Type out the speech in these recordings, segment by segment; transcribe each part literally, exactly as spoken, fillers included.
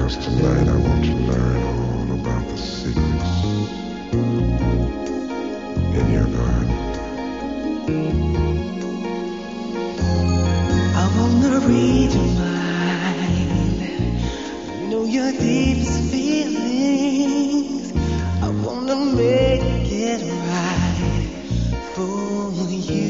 Cause tonight I want to learn all about the secrets in your garden. I wanna read your mind, know your deepest feelings. I wanna make it right for you.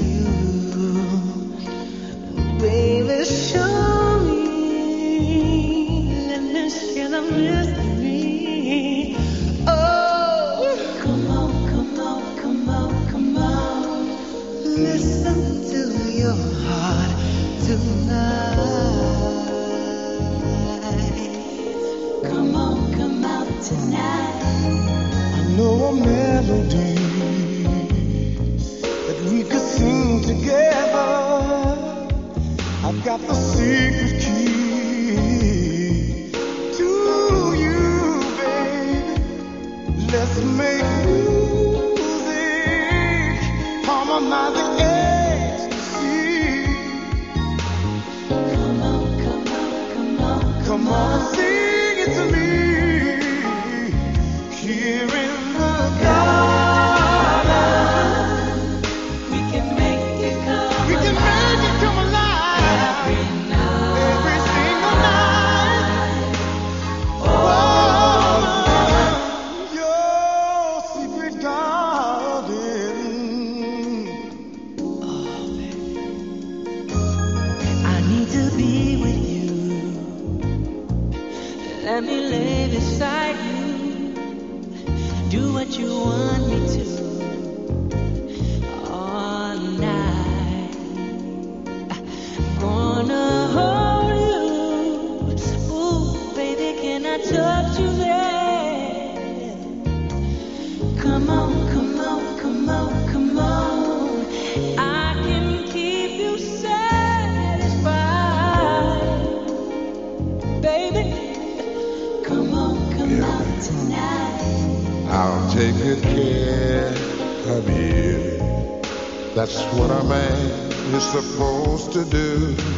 Baby, show me, let me share the mystery. Oh, come on, come on, come on, come on. Listen to your heart tonight. Come on, come out tonight. I know a melody that we could sing together. I've got the secret key to you, baby. Let's make music, harmonizing ecstasy. Come on, come on, come on, come on, sing it to me. Here in the garden, we can make it come. We can make it come alive. Every night, every single night. Oh, your secret garden. Oh, baby. I need to be with you. Let me lay beside you. Do what you want me to all night. Gonna hold you. Ooh, baby, can I touch you there? Come on, come on, come on, come on. I can keep you satisfied. Baby, come on, come Yeah, out baby. tonight. I'll take good care of you. That's what a man is supposed to do.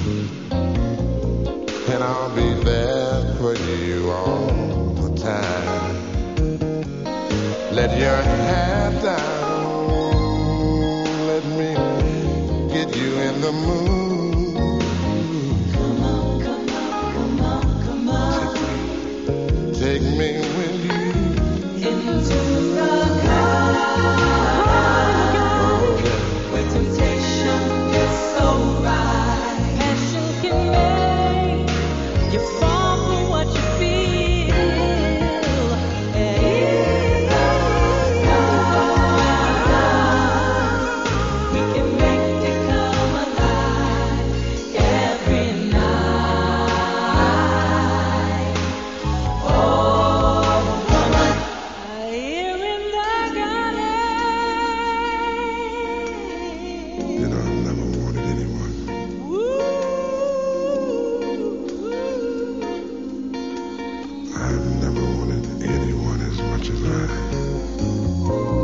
And I'll be there for you all the time. Let your hair down. Let me get you in the mood. Come on, come on, come on, come on. Take me with you. Into the garden, where temptation is so right. Passion can make you fall for what you feel. In the garden, we can make it come alive every night. Oh, woman, here in the You garden. know, I've never wanted anyone. I've never wanted anyone as much as I.